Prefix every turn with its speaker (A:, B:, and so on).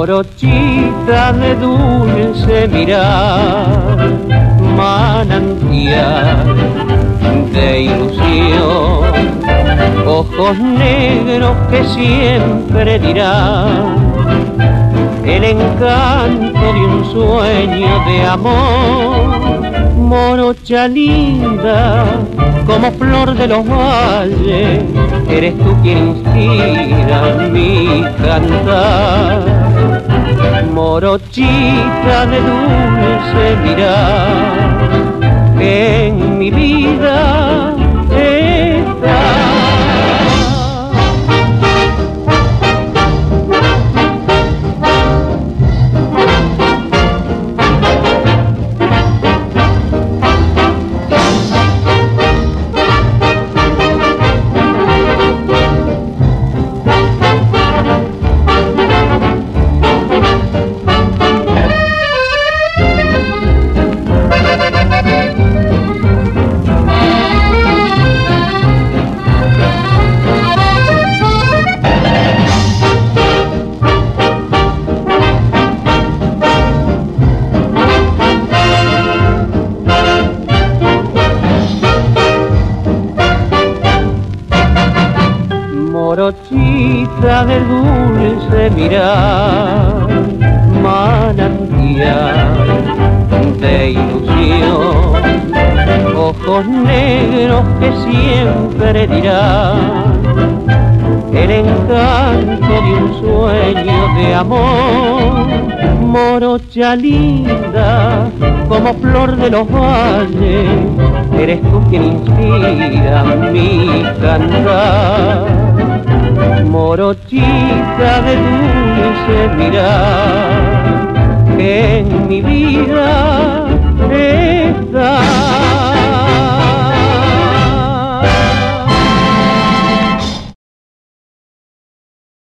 A: Morochita de dulce mirar, manantial de ilusión, ojos negros que siempre dirán el encanto de un sueño de amor. Morocha linda como flor de los valles, eres tú quien inspira mi cantar. Morochita de dulce mirar, que en mi vida está. Morochita de dulce mirar, manantial de ilusión, ojos negros que siempre dirán el encanto de un sueño de amor. Morocha linda como flor de los valles, eres tú quien inspira mi cantar. Morochita de dulce mirar, que en mi vida